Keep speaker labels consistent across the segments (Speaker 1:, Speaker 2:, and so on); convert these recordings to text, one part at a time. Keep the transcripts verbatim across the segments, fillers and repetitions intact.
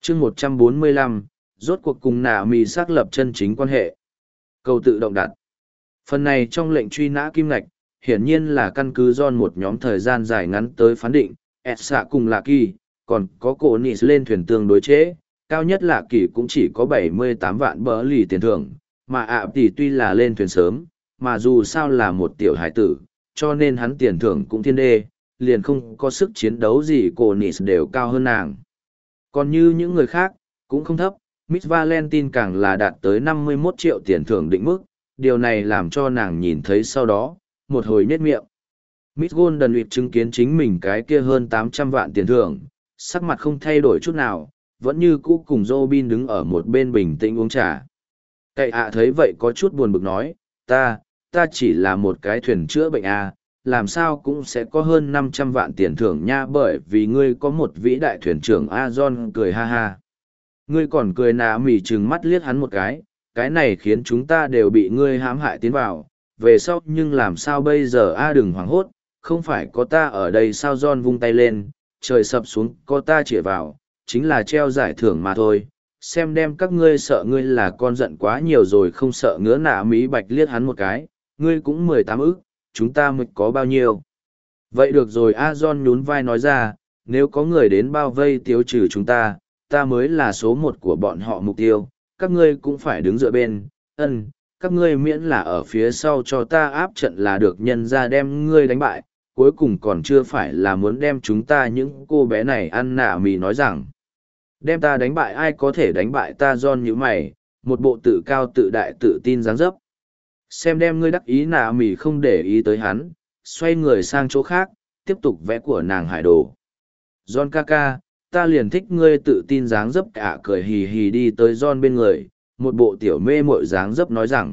Speaker 1: chương một trăm bốn mươi lăm, rốt cuộc cùng nạ mì xác lập chân chính quan hệ. Câu tự động đặt. Phần này trong lệnh truy nã kim ngạch, hiển nhiên là căn cứ John một nhóm thời gian dài ngắn tới phán định, Etsa cùng Lạ Kỳ, còn có cổ nị lên thuyền tương đối chế, cao nhất Lạ Kỳ cũng chỉ có bảy mươi tám vạn bờ lì tiền thưởng, mà ạ tỷ tuy là lên thuyền sớm, mà dù sao là một tiểu hải tử, cho nên hắn tiền thưởng cũng thiên đê, liền không có sức chiến đấu gì cổ nị đều cao hơn nàng. Còn như những người khác, cũng không thấp, Miss Valentine càng là đạt tới năm mươi mốt triệu tiền thưởng định mức, điều này làm cho nàng nhìn thấy sau đó, một hồi nhếch miệng. Miss Golden Week chứng kiến chính mình cái kia hơn tám trăm vạn tiền thưởng, sắc mặt không thay đổi chút nào, vẫn như cũ cùng Robin đứng ở một bên bình tĩnh uống trà. Cậy ạ thấy vậy có chút buồn bực nói, ta, ta chỉ là một cái thuyền chữa bệnh à, làm sao cũng sẽ có hơn năm trăm vạn tiền thưởng nha, bởi vì ngươi có một vĩ đại thuyền trưởng A John cười ha ha. Ngươi còn cười nà mỉ trừng mắt liếc hắn một cái, cái này khiến chúng ta đều bị ngươi hãm hại tiến vào, về sau nhưng làm sao bây giờ A đừng hoảng hốt, không phải có ta ở đây sao. John vung tay lên, trời sập xuống có ta chĩa vào, chính là treo giải thưởng mà thôi, xem đem các ngươi sợ ngươi là con giận quá nhiều rồi không sợ ngứa. Nà mỉ bạch liếc hắn một cái, ngươi cũng mười tám ức, chúng ta mới có bao nhiêu. Vậy được rồi. A John nhún vai nói ra, nếu có người đến bao vây tiêu trừ chúng ta, ta mới là số một của bọn họ mục tiêu, các ngươi cũng phải đứng dựa bên, ân, các ngươi miễn là ở phía sau cho ta áp trận là được, nhân ra đem ngươi đánh bại, cuối cùng còn chưa phải là muốn đem chúng ta những cô bé này ăn. Nạ mì nói rằng, đem ta đánh bại ai có thể đánh bại ta. John như mày, một bộ tự cao tự đại tự tin dáng dấp. Xem đem ngươi đắc ý. Nạ mì không để ý tới hắn, xoay người sang chỗ khác, tiếp tục vẽ của nàng hải đồ. John ca ca, ta liền thích ngươi tự tin dáng dấp. Cả cười hì hì đi tới John bên người, một bộ tiểu mê mội dáng dấp nói rằng,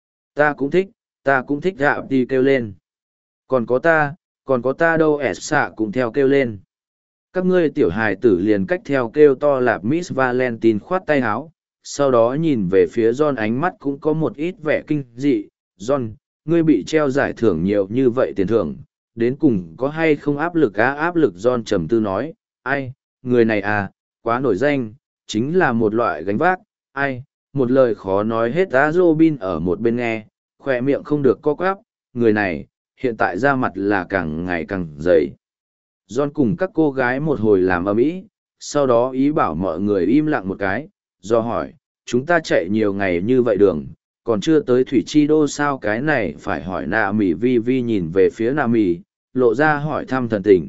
Speaker 1: ta cũng thích, ta cũng thích. Gạo đi kêu lên, còn có ta, còn có ta đâu. Ảt xạ cũng theo kêu lên. Các ngươi tiểu hài tử liền cách theo kêu to. Lạp Miss Valentine khoát tay áo, sau đó nhìn về phía John, ánh mắt cũng có một ít vẻ kinh dị. John, ngươi bị treo giải thưởng nhiều như vậy tiền thưởng, đến cùng có hay không áp lực á? Áp lực. John trầm tư nói, ai, người này à, quá nổi danh, chính là một loại gánh vác, ai, một lời khó nói hết. Á Robin ở một bên nghe, khỏe miệng không được co quắp, người này, hiện tại da mặt là càng ngày càng dày. John cùng các cô gái một hồi làm ầm ĩ, sau đó ý bảo mọi người im lặng một cái, do hỏi, chúng ta chạy nhiều ngày như vậy đường, còn chưa tới Thủy Chi Đô sao? Cái này phải hỏi. Nạ mỉ vi vi nhìn về phía Nạ mỉ, lộ ra hỏi thăm thần tình.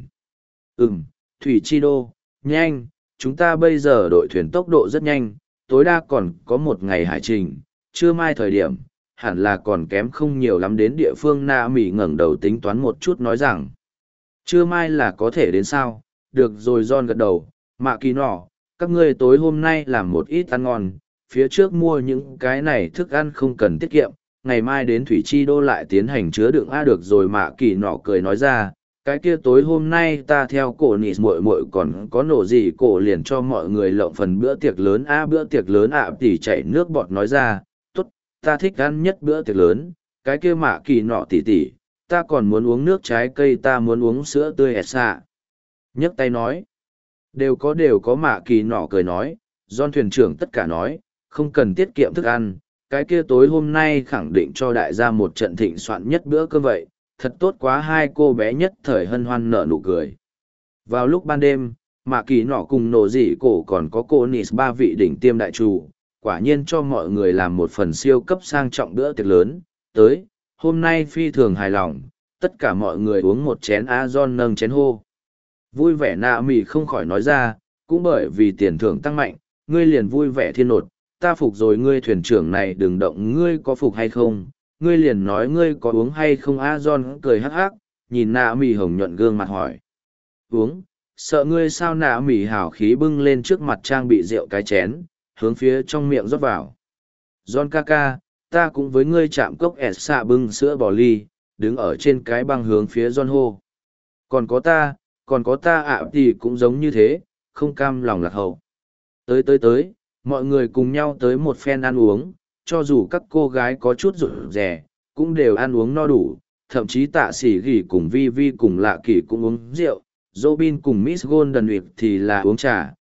Speaker 1: Ừm, Thủy Chi Đô, nhanh, chúng ta bây giờ đội thuyền tốc độ rất nhanh, tối đa còn có một ngày hải trình, trưa mai thời điểm, hẳn là còn kém không nhiều lắm đến địa phương. Nạ mỉ ngẩng đầu tính toán một chút nói rằng, trưa mai là có thể đến sao? Được rồi. John gật đầu, Mạ Kỳ nọ, các ngươi tối hôm nay làm một ít ăn ngon, phía trước mua những cái này thức ăn không cần tiết kiệm, ngày mai đến Thủy Chi Đô lại tiến hành chứa đựng. A được rồi. Mạ Kỳ nọ cười nói ra, cái kia tối hôm nay ta theo cổ nị muội muội còn có nổ gì cổ liền cho mọi người lộng phần bữa tiệc lớn. A bữa tiệc lớn. ạ tỉ chảy nước bọt nói ra, tốt, ta thích ăn nhất bữa tiệc lớn. Cái kia Mạ Kỳ nọ tỉ tỉ, ta còn muốn uống nước trái cây, ta muốn uống sữa tươi. Ẹt xạ nhấc tay nói, đều có đều có. Mạ Kỳ nọ cười nói, John thuyền trưởng tất cả nói, không cần tiết kiệm thức ăn, cái kia tối hôm nay khẳng định cho đại gia một trận thịnh soạn nhất bữa cơm vậy, thật tốt quá. Hai cô bé nhất thời hân hoan nở nụ cười. Vào lúc ban đêm, Mạ Kỳ nọ cùng nổ dị cổ còn có cô Nis ba vị đỉnh tiêm đại chủ, quả nhiên cho mọi người làm một phần siêu cấp sang trọng bữa tiệc lớn. Tới, hôm nay phi thường hài lòng, tất cả mọi người uống một chén. A John nâng chén hô. Vui vẻ. Nạ mỉ không khỏi nói ra, cũng bởi vì tiền thưởng tăng mạnh, ngươi liền vui vẻ thiên nột, ta phục rồi. Ngươi thuyền trưởng này đừng động, ngươi có phục hay không, ngươi liền nói ngươi có uống hay không. A John cười hắc hắc, nhìn Nạ mỉ hồng nhuận gương mặt hỏi, uống, sợ ngươi sao? Nạ mỉ hào khí bưng lên trước mặt trang bị rượu cái chén, hướng phía trong miệng rót vào. John ca ca, ta cũng với ngươi chạm cốc. Ẹt xạ bưng sữa bò ly, đứng ở trên cái băng hướng phía John hô. Còn có ta, còn có ta. ạ thì cũng giống như thế, không cam lòng lạc hậu. Tới tới tới, mọi người cùng nhau tới một phen ăn uống, cho dù các cô gái có chút rụt rè, cũng đều ăn uống no đủ, thậm chí Tạ Sĩ Gỉ cùng Vi Vi cùng Lạ Kỳ cũng uống rượu, Robin cùng Miss Golden Week thì là uống trà,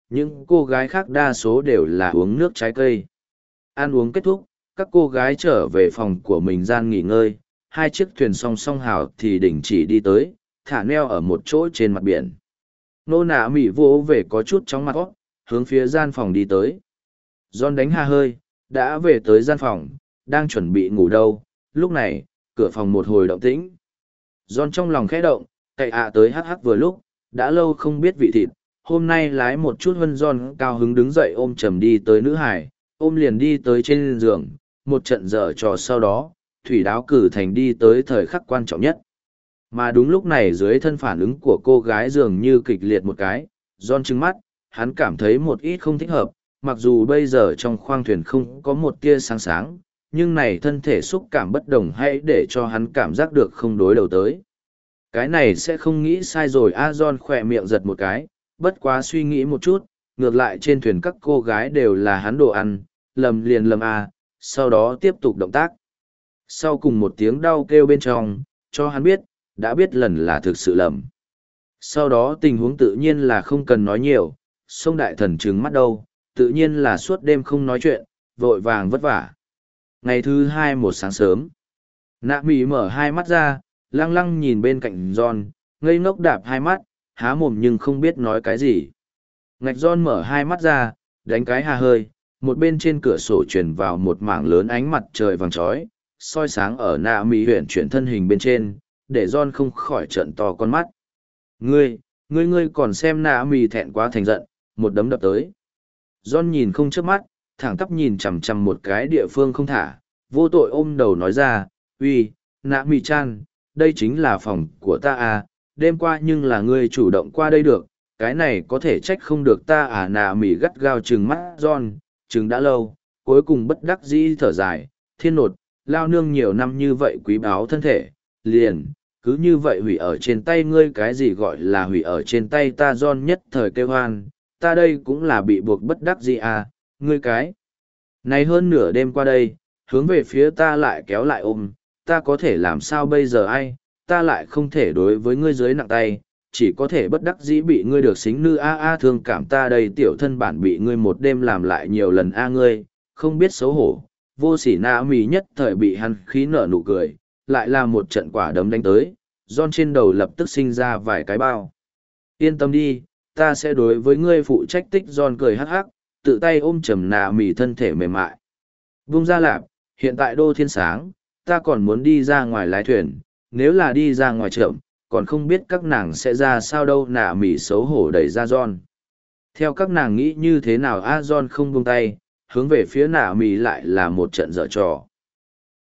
Speaker 1: những cô gái khác đa số đều là uống nước trái cây. Ăn uống kết thúc, các cô gái trở về phòng của mình gian nghỉ ngơi, hai chiếc thuyền song song hào thì đình chỉ đi tới, thả neo ở một chỗ trên mặt biển. Nô nạ mỉ vô về có chút chóng mặt gót, hướng phía gian phòng đi tới. John đánh ha hơi, đã về tới gian phòng, đang chuẩn bị ngủ đâu. Lúc này, cửa phòng một hồi động tĩnh. John trong lòng khẽ động, cậy ạ tới hắc hắc vừa lúc, đã lâu không biết vị thịt. Hôm nay lái một chút hơn John cao hứng đứng dậy ôm chầm đi tới nữ hải, ôm liền đi tới trên giường, một trận dở trò sau đó, thủy đáo cử thành đi tới thời khắc quan trọng nhất. Mà đúng lúc này dưới thân phản ứng của cô gái dường như kịch liệt một cái, John trừng mắt, hắn cảm thấy một ít không thích hợp, mặc dù bây giờ trong khoang thuyền không có một tia sáng sáng, nhưng này thân thể xúc cảm bất đồng hay để cho hắn cảm giác được không đối đầu tới. Cái này sẽ không nghĩ sai rồi a John khỏe miệng giật một cái, bất quá suy nghĩ một chút, ngược lại trên thuyền các cô gái đều là hắn đồ ăn, lầm liền lầm a, sau đó tiếp tục động tác. Sau cùng một tiếng đau kêu bên trong, cho hắn biết, đã biết lần là thực sự lầm. Sau đó tình huống tự nhiên là không cần nói nhiều, sông đại thần trừng mắt đâu, tự nhiên là suốt đêm không nói chuyện, vội vàng vất vả. Ngày thứ hai một sáng sớm, nạ mỉ mở hai mắt ra, lăng lăng nhìn bên cạnh John, ngây ngốc đạp hai mắt, há mồm nhưng không biết nói cái gì. Ngạch John mở hai mắt ra, đánh cái hà hơi, một bên trên cửa sổ truyền vào một mảng lớn ánh mặt trời vàng chói, soi sáng ở nạ mỉ huyện chuyển thân hình bên trên, để John không khỏi trận to con mắt. Ngươi, ngươi ngươi còn xem nạ mỉ thẹn quá thành giận, một đấm đập tới. John nhìn không chớp mắt, thẳng tắp nhìn chằm chằm một cái địa phương không thả, vô tội ôm đầu nói ra, uy, nạ mỉ chan, đây chính là phòng của ta à, đêm qua nhưng là ngươi chủ động qua đây được, cái này có thể trách không được ta à. Nạ mỉ gắt gao trừng mắt John, trừng đã lâu, cuối cùng bất đắc dĩ thở dài, thiên nột, lao nương nhiều năm như vậy quý báu thân thể, liền, cứ như vậy hủy ở trên tay ngươi. Cái gì gọi là hủy ở trên tay ta? John nhất thời kêu hoan, ta đây cũng là bị buộc bất đắc dĩ à, ngươi cái này hơn nửa đêm qua đây, hướng về phía ta lại kéo lại ôm, ta có thể làm sao bây giờ ai, ta lại không thể đối với ngươi dưới nặng tay, chỉ có thể bất đắc dĩ bị ngươi được xính nư a a thương cảm ta đây tiểu thân bản bị ngươi một đêm làm lại nhiều lần a ngươi, không biết xấu hổ. Vô sỉ nạ mỉ nhất thời bị hắn khí nở nụ cười, lại là một trận quả đấm đánh tới, John trên đầu lập tức sinh ra vài cái bao. Yên tâm đi, ta sẽ đối với ngươi phụ trách tích. John cười hắc hắc, tự tay ôm chầm nạ mỉ thân thể mềm mại. Vung ra lạp, hiện tại đô thiên sáng, ta còn muốn đi ra ngoài lái thuyền, nếu là đi ra ngoài trộm, còn không biết các nàng sẽ ra sao đâu. Nạ mỉ xấu hổ đẩy ra John. Theo các nàng nghĩ như thế nào a John không buông tay, hướng về phía nạ mỉ lại là một trận dở trò.